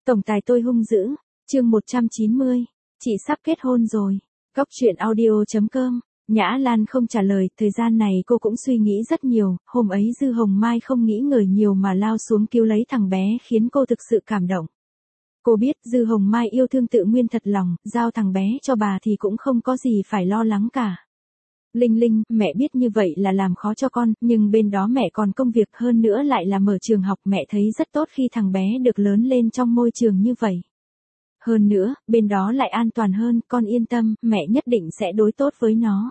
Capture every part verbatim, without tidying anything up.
Tổng tài tôi hung dữ, chương một trăm chín mươi, chị sắp kết hôn rồi. Góc truyện audio chấm com. Nhã Lan không trả lời, thời gian này cô cũng suy nghĩ rất nhiều, hôm ấy Dư Hồng Mai không nghĩ ngợi nhiều mà lao xuống cứu lấy thằng bé khiến cô thực sự cảm động. Cô biết Dư Hồng Mai yêu thương Tự Nguyên thật lòng, giao thằng bé cho bà thì cũng không có gì phải lo lắng cả. Linh Linh, mẹ biết như vậy là làm khó cho con, nhưng bên đó mẹ còn công việc hơn nữa lại là mở trường học, mẹ thấy rất tốt khi thằng bé được lớn lên trong môi trường như vậy. Hơn nữa, bên đó lại an toàn hơn, con yên tâm, mẹ nhất định sẽ đối tốt với nó.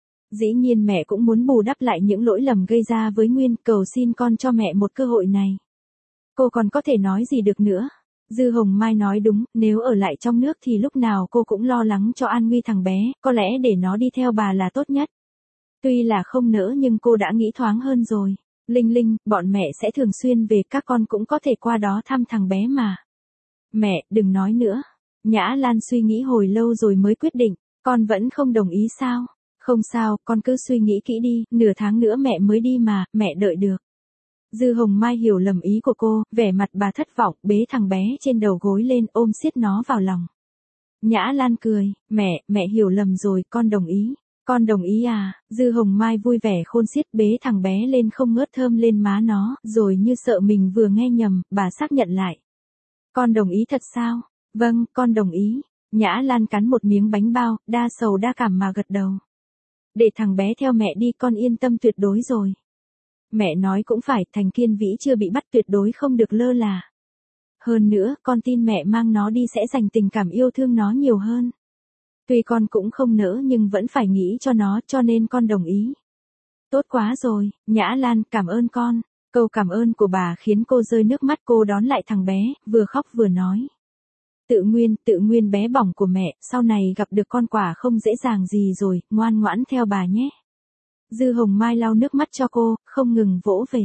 Dĩ nhiên mẹ cũng muốn bù đắp lại những lỗi lầm gây ra với Nguyên, cầu xin con cho mẹ một cơ hội này. Cô còn có thể nói gì được nữa. Dư Hồng Mai nói đúng, nếu ở lại trong nước thì lúc nào cô cũng lo lắng cho an nguy thằng bé, có lẽ để nó đi theo bà là tốt nhất. Tuy là không nỡ nhưng cô đã nghĩ thoáng hơn rồi. Linh Linh, bọn mẹ sẽ thường xuyên về, các con cũng có thể qua đó thăm thằng bé mà. Mẹ, đừng nói nữa. Nhã Lan suy nghĩ hồi lâu rồi mới quyết định, con vẫn không đồng ý sao? Không sao, con cứ suy nghĩ kỹ đi, nửa tháng nữa mẹ mới đi mà, mẹ đợi được. Dư Hồng Mai hiểu lầm ý của cô, vẻ mặt bà thất vọng, bế thằng bé trên đầu gối lên ôm siết nó vào lòng. Nhã Lan cười, mẹ, mẹ hiểu lầm rồi, con đồng ý. Con đồng ý à? Dư Hồng Mai vui vẻ khôn xiết bế thằng bé lên không ngớt thơm lên má nó, rồi như sợ mình vừa nghe nhầm, bà xác nhận lại. Con đồng ý thật sao? Vâng, con đồng ý. Nhã Lan cắn một miếng bánh bao, đa sầu đa cảm mà gật đầu. Để thằng bé theo mẹ đi, con yên tâm tuyệt đối rồi. Mẹ nói cũng phải, Thành Kiên Vĩ chưa bị bắt, tuyệt đối không được lơ là. Hơn nữa, con tin mẹ mang nó đi sẽ dành tình cảm yêu thương nó nhiều hơn. Tuy con cũng không nỡ nhưng vẫn phải nghĩ cho nó, cho nên con đồng ý. Tốt quá rồi, Nhã Lan, cảm ơn con. Câu cảm ơn của bà khiến cô rơi nước mắt, cô đón lại thằng bé, vừa khóc vừa nói. Tự Nguyên, Tự Nguyên bé bỏng của mẹ, sau này gặp được con quả không dễ dàng gì rồi, ngoan ngoãn theo bà nhé. Dư Hồng Mai lau nước mắt cho cô, không ngừng vỗ về.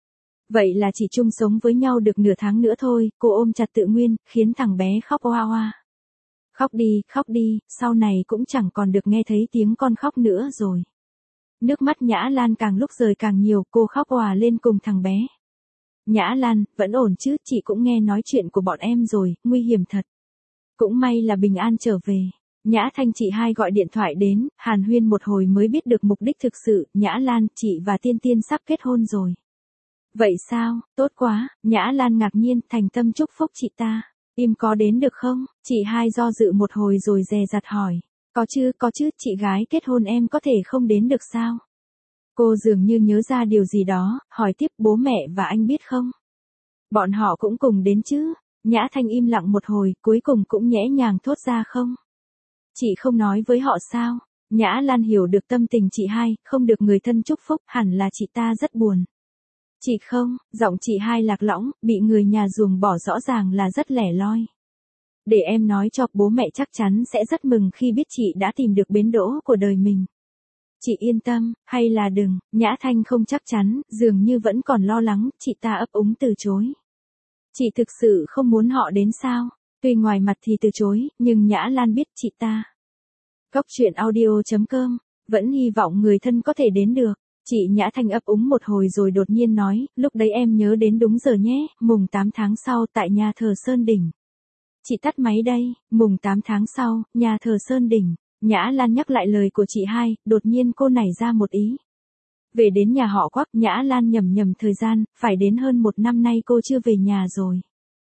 Vậy là chỉ chung sống với nhau được nửa tháng nữa thôi, cô ôm chặt Tự Nguyên, khiến thằng bé khóc oa oa. Khóc đi, khóc đi, sau này cũng chẳng còn được nghe thấy tiếng con khóc nữa rồi. Nước mắt Nhã Lan càng lúc rơi càng nhiều, cô khóc òa lên cùng thằng bé. Nhã Lan, vẫn ổn chứ, chị cũng nghe nói chuyện của bọn em rồi, nguy hiểm thật. Cũng may là bình an trở về. Nhã Thanh chị hai gọi điện thoại đến, hàn huyên một hồi mới biết được mục đích thực sự, Nhã Lan, chị và Tiên Tiên sắp kết hôn rồi. Vậy sao, tốt quá, Nhã Lan ngạc nhiên, thành tâm chúc phúc chị ta. Im có đến được không? Chị hai do dự một hồi rồi dè dặt hỏi. Có chứ, có chứ, chị gái kết hôn em có thể không đến được sao? Cô dường như nhớ ra điều gì đó, hỏi tiếp bố mẹ và anh biết không? Bọn họ cũng cùng đến chứ? Nhã Thanh im lặng một hồi, cuối cùng cũng nhẽ nhàng thốt ra không? Chị không nói với họ sao? Nhã Lan hiểu được tâm tình chị hai, không được người thân chúc phúc, hẳn là chị ta rất buồn. Chị không, giọng chị hai lạc lõng, bị người nhà ruồng bỏ rõ ràng là rất lẻ loi. Để em nói cho, bố mẹ chắc chắn sẽ rất mừng khi biết chị đã tìm được bến đỗ của đời mình. Chị yên tâm, hay là đừng, Nhã Thanh không chắc chắn, dường như vẫn còn lo lắng, chị ta ấp úng từ chối. Chị thực sự không muốn họ đến sao? Tuy ngoài mặt thì từ chối, nhưng Nhã Lan biết chị ta. Góc truyện audio chấm com, vẫn hy vọng người thân có thể đến được. Chị Nhã Thanh ấp úng một hồi rồi đột nhiên nói, lúc đấy em nhớ đến đúng giờ nhé, mùng tám tháng sau tại nhà thờ Sơn Đỉnh. Chị tắt máy đây, mùng tám tháng sau, nhà thờ Sơn Đỉnh. Nhã Lan nhắc lại lời của chị hai, đột nhiên cô nảy ra một ý. Về đến nhà họ Quắc, Nhã Lan nhầm nhầm thời gian, phải đến hơn một năm nay cô chưa về nhà rồi.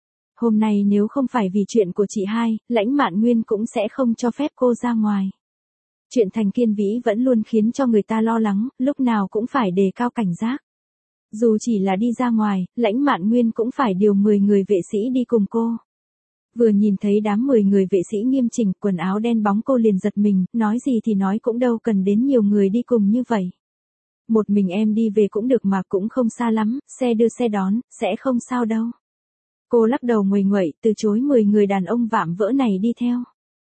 Hôm nay nếu không phải vì chuyện của chị hai, Lãnh Mạn Nguyên cũng sẽ không cho phép cô ra ngoài. Chuyện Thành Kiên Vĩ vẫn luôn khiến cho người ta lo lắng, lúc nào cũng phải đề cao cảnh giác. Dù chỉ là đi ra ngoài, Lãnh Mạn Nguyên cũng phải điều mười người vệ sĩ đi cùng cô. Vừa nhìn thấy đám mười người vệ sĩ nghiêm chỉnh, quần áo đen bóng cô liền giật mình, nói gì thì nói cũng đâu cần đến nhiều người đi cùng như vậy. Một mình em đi về cũng được mà, cũng không xa lắm, xe đưa xe đón, sẽ không sao đâu. Cô lắc đầu nguầy nguậy, từ chối mười người đàn ông vạm vỡ này đi theo.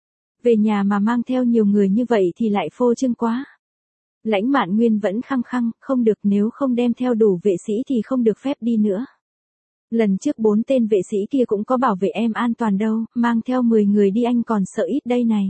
Về nhà mà mang theo nhiều người như vậy thì lại phô trương quá. Lãnh Mạn Nguyên vẫn khăng khăng, không được, nếu không đem theo đủ vệ sĩ thì không được phép đi nữa. Lần trước bốn tên vệ sĩ kia cũng có bảo vệ em an toàn đâu, mang theo mười người đi anh còn sợ ít đây này.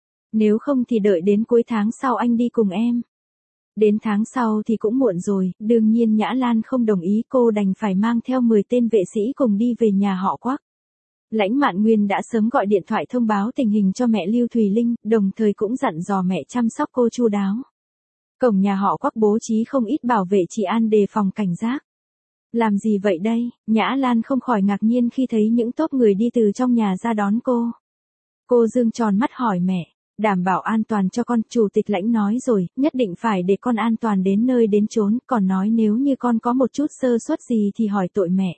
Nếu không thì đợi đến cuối tháng sau anh đi cùng em. Đến tháng sau thì cũng muộn rồi, đương nhiên Nhã Lan không đồng ý, cô đành phải mang theo mười tên vệ sĩ cùng đi về nhà họ Quắc. Lãnh Mạn Nguyên đã sớm gọi điện thoại thông báo tình hình cho mẹ Lưu Thùy Linh, đồng thời cũng dặn dò mẹ chăm sóc cô chu đáo. Cổng nhà họ Quắc bố trí không ít bảo vệ trị an đề phòng cảnh giác. Làm gì vậy đây? Nhã Lan không khỏi ngạc nhiên khi thấy những tốp người đi từ trong nhà ra đón cô. Cô dương tròn mắt hỏi mẹ, đảm bảo an toàn cho con, chủ tịch Lãnh nói rồi, nhất định phải để con an toàn đến nơi đến chốn, còn nói nếu như con có một chút sơ suất gì thì hỏi tội mẹ.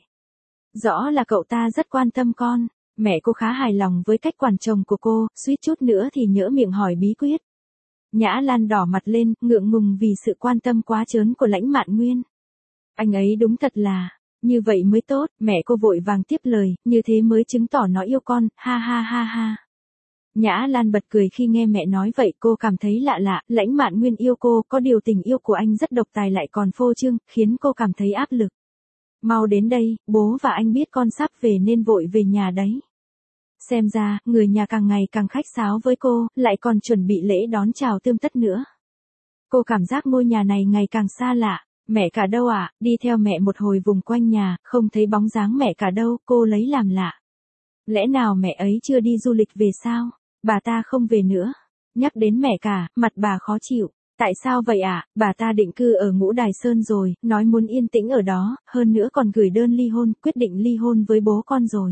Rõ là cậu ta rất quan tâm con, mẹ cô khá hài lòng với cách quản chồng của cô, suýt chút nữa thì nhỡ miệng hỏi bí quyết. Nhã Lan đỏ mặt lên, ngượng ngùng vì sự quan tâm quá trớn của Lãnh Mạn Nguyên. Anh ấy đúng thật là, như vậy mới tốt, mẹ cô vội vàng tiếp lời, như thế mới chứng tỏ nó yêu con, ha ha ha ha. Nhã Lan bật cười khi nghe mẹ nói vậy, cô cảm thấy lạ lạ, Lãnh Mạn Nguyên yêu cô, có điều tình yêu của anh rất độc tài lại còn phô trương, khiến cô cảm thấy áp lực. Mau đến đây, bố và anh biết con sắp về nên vội về nhà đấy. Xem ra, người nhà càng ngày càng khách sáo với cô, lại còn chuẩn bị lễ đón chào tươm tất nữa. Cô cảm giác ngôi nhà này ngày càng xa lạ. Mẹ cả đâu ạ? À? Đi theo mẹ một hồi vùng quanh nhà, không thấy bóng dáng mẹ cả đâu, cô lấy làm lạ. Lẽ nào mẹ ấy chưa đi du lịch về sao? Bà ta không về nữa. Nhắc đến mẹ cả, mặt bà khó chịu. Tại sao vậy ạ? À? Bà ta định cư ở Ngũ Đài Sơn rồi, nói muốn yên tĩnh ở đó, hơn nữa còn gửi đơn ly hôn, quyết định ly hôn với bố con rồi.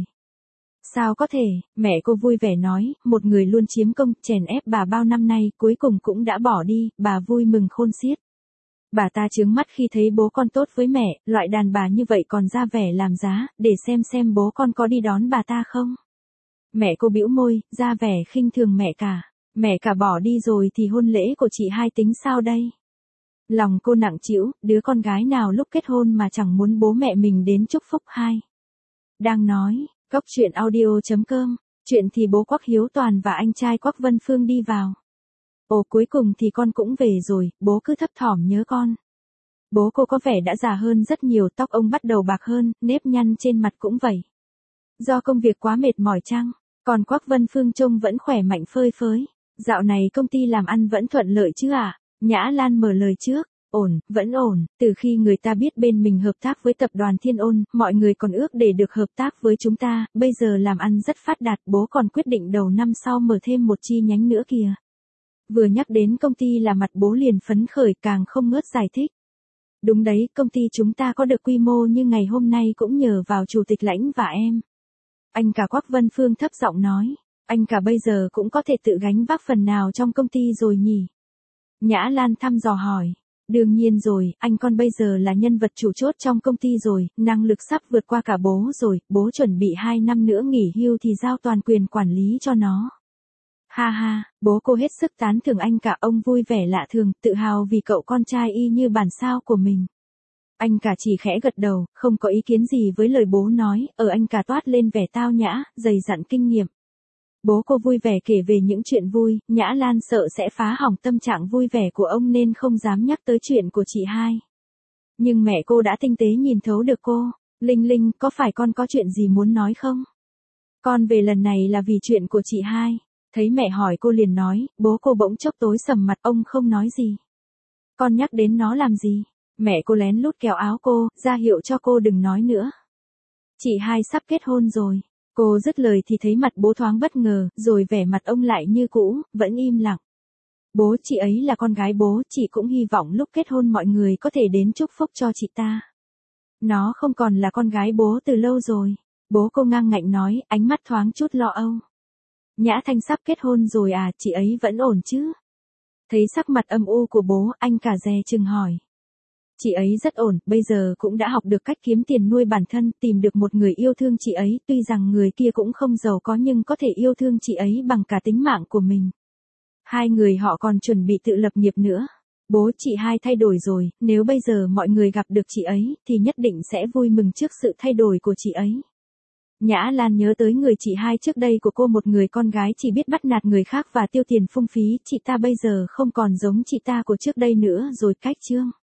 Sao có thể? Mẹ cô vui vẻ nói, một người luôn chiếm công, chèn ép bà bao năm nay, cuối cùng cũng đã bỏ đi, bà vui mừng khôn xiết. Bà ta trướng mắt khi thấy bố con tốt với mẹ, loại đàn bà như vậy còn ra vẻ làm giá, để xem xem bố con có đi đón bà ta không. Mẹ cô bĩu môi, ra vẻ khinh thường mẹ cả. Mẹ cả bỏ đi rồi thì hôn lễ của chị hai tính sao đây? Lòng cô nặng trĩu, đứa con gái nào lúc kết hôn mà chẳng muốn bố mẹ mình đến chúc phúc hai. Đang nói, Cóc Truyện Audio chấm com, chuyện thì bố Quắc Hiếu Toàn và anh trai Quắc Vân Phương đi vào. Ồ cuối cùng thì con cũng về rồi, bố cứ thấp thỏm nhớ con. Bố cô có vẻ đã già hơn rất nhiều, tóc ông bắt đầu bạc hơn, nếp nhăn trên mặt cũng vậy. Do công việc quá mệt mỏi chăng? Còn Quắc Vân Phương trông vẫn khỏe mạnh phơi phới. Dạo này công ty làm ăn vẫn thuận lợi chứ à? Nhã Lan mở lời trước. Ổn, vẫn ổn, từ khi người ta biết bên mình hợp tác với tập đoàn Thiên Ôn, mọi người còn ước để được hợp tác với chúng ta, bây giờ làm ăn rất phát đạt, bố còn quyết định đầu năm sau mở thêm một chi nhánh nữa kìa. Vừa nhắc đến công ty là mặt bố liền phấn khởi, càng không ngớt giải thích. Đúng đấy, công ty chúng ta có được quy mô như ngày hôm nay cũng nhờ vào chủ tịch Lãnh và em. Anh cả Quắc Vân Phương thấp giọng nói, anh cả bây giờ cũng có thể tự gánh vác phần nào trong công ty rồi nhỉ? Nhã Lan thăm dò hỏi, đương nhiên rồi, anh con bây giờ là nhân vật chủ chốt trong công ty rồi, năng lực sắp vượt qua cả bố rồi, bố chuẩn bị hai năm nữa nghỉ hưu thì giao toàn quyền quản lý cho nó. Ha ha, bố cô hết sức tán thưởng anh cả, ông vui vẻ lạ thường, tự hào vì cậu con trai y như bản sao của mình. Anh cả chỉ khẽ gật đầu, không có ý kiến gì với lời bố nói, ở anh cả toát lên vẻ tao nhã, dày dặn kinh nghiệm. Bố cô vui vẻ kể về những chuyện vui, Nhã Lan sợ sẽ phá hỏng tâm trạng vui vẻ của ông nên không dám nhắc tới chuyện của chị hai. Nhưng mẹ cô đã tinh tế nhìn thấu được cô. Linh Linh, có phải con có chuyện gì muốn nói không? Con về lần này là vì chuyện của chị hai. Thấy mẹ hỏi cô liền nói, bố cô bỗng chốc tối sầm mặt, ông không nói gì. Con nhắc đến nó làm gì? Mẹ cô lén lút kéo áo cô, ra hiệu cho cô đừng nói nữa. Chị hai sắp kết hôn rồi. Cô dứt lời thì thấy mặt bố thoáng bất ngờ, rồi vẻ mặt ông lại như cũ, vẫn im lặng. Bố, chị ấy là con gái bố, chị cũng hy vọng lúc kết hôn mọi người có thể đến chúc phúc cho chị ta. Nó không còn là con gái bố từ lâu rồi. Bố cô ngang ngạnh nói, ánh mắt thoáng chút lo âu. Nhã Thanh sắp kết hôn rồi à, chị ấy vẫn ổn chứ? Thấy sắc mặt âm u của bố, anh cả dè chừng hỏi. Chị ấy rất ổn, bây giờ cũng đã học được cách kiếm tiền nuôi bản thân, tìm được một người yêu thương chị ấy, tuy rằng người kia cũng không giàu có nhưng có thể yêu thương chị ấy bằng cả tính mạng của mình. Hai người họ còn chuẩn bị tự lập nghiệp nữa. Bố chị hai thay đổi rồi, nếu bây giờ mọi người gặp được chị ấy, thì nhất định sẽ vui mừng trước sự thay đổi của chị ấy. Nhã Lan nhớ tới người chị hai trước đây của cô, một người con gái chỉ biết bắt nạt người khác và tiêu tiền phung phí, chị ta bây giờ không còn giống chị ta của trước đây nữa rồi, cách chương.